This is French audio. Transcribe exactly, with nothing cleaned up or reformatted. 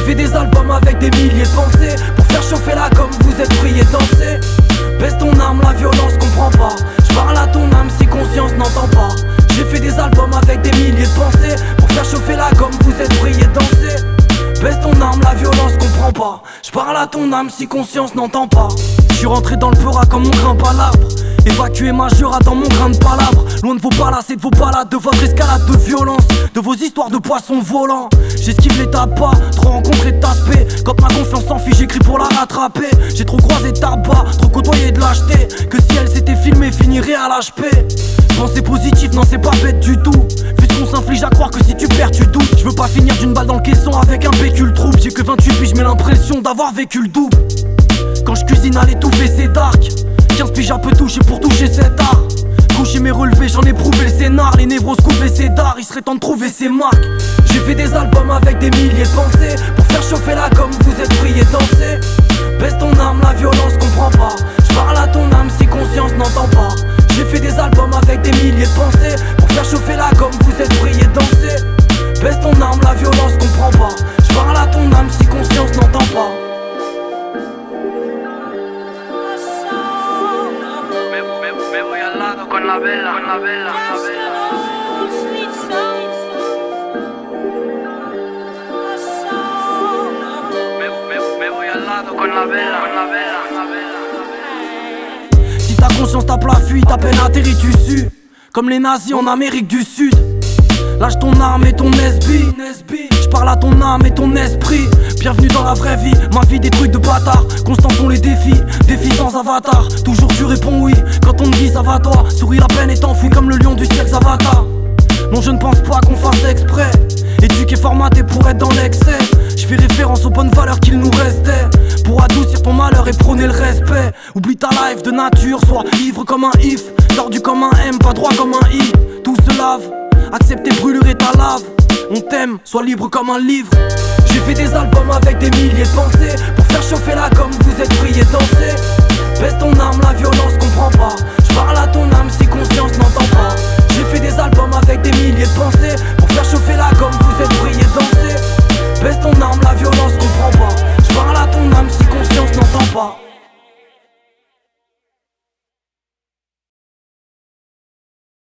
fait des albums avec des milliers de pensées pour faire chauffer la comme vous êtes priés danser. Baisse ton âme, la violence comprend pas. J'parle à ton âme si conscience n'entend pas. J'ai fait des albums avec des milliers de pensées pour faire chauffer la comme vous êtes priés danser. Baisse ton âme, la violence comprend pas. J'parle à ton âme si conscience n'entend pas. J'suis rentré dans le peura comme on grimpe à l'arbre. Évacuer ma jura dans mon grain de palabre. Loin de vos palaces et de vos balades, de votre escalade de violence, de vos histoires de poissons volants. J'esquive les tapas, trop rencontré de taspé. Quand ma confiance s'enfuit, j'écris pour la rattraper. J'ai trop croisé de tabac, trop côtoyé de lâcheté. Que si elle s'était filmée, finirait à l'H P. Pensée positive, non c'est pas bête du tout. Vu ce qu'on s'inflige à croire que si tu perds tu doutes. Je veux pas finir d'une balle dans le caisson avec un pécule trouble. J'ai que vingt-huit puis j'mets l'impression d'avoir vécu le double. Quand je cuisine à l'étouffer c'est dark. quinze piges un peu touché pour toucher cet art. Coucher mes relevés, j'en ai prouvé le scénar. Les névroses coupés c'est d'art, il serait temps de trouver ses marques. J'ai fait des albums avec des milliers de pensées pour faire chauffer la comme vous êtes priés danser. Baisse ton âme, la violence comprend pas. J'parle à ton âme si conscience n'entend pas. J'ai fait des albums avec des milliers de pensées pour faire chauffer la comme vous êtes priés danser. Baisse ton âme, la violence comprend pas. J'parle à ton âme si conscience n'entend pas. Con la vela, con la vela, con la vela. Me, me, me voy al lado con la vela, con la vela, con la vela. Si ta conscience tape la fuite, à peine atterri tu sues. Comme les nazis en Amérique du Sud. Lâche ton arme et ton S B. J'parle à ton âme et ton esprit. Bienvenue dans la vraie vie, ma vie des trucs de bâtard. Constants sont les défis, défis sans avatar. Toujours tu réponds oui, quand on me dit ça va toi. Souris la peine est enfouie comme le lion du ciel Zavata. Non je ne pense pas qu'on fasse exprès. Éduqué, formaté pour être dans l'excès. Je fais référence aux bonnes valeurs qu'il nous restait. Pour adoucir ton malheur et prôner le respect. Oublie ta life de nature, sois ivre comme un if. Tordu comme un M, pas droit comme un I. Tout se lave, accepter brûler ta lave. On t'aime, sois libre comme un livre. J'ai fait des albums avec des milliers de pensées pour faire chauffer la comme vous êtes priés danser. Baisse ton âme, la violence comprend pas. J'parle à ton âme si conscience n'entend pas.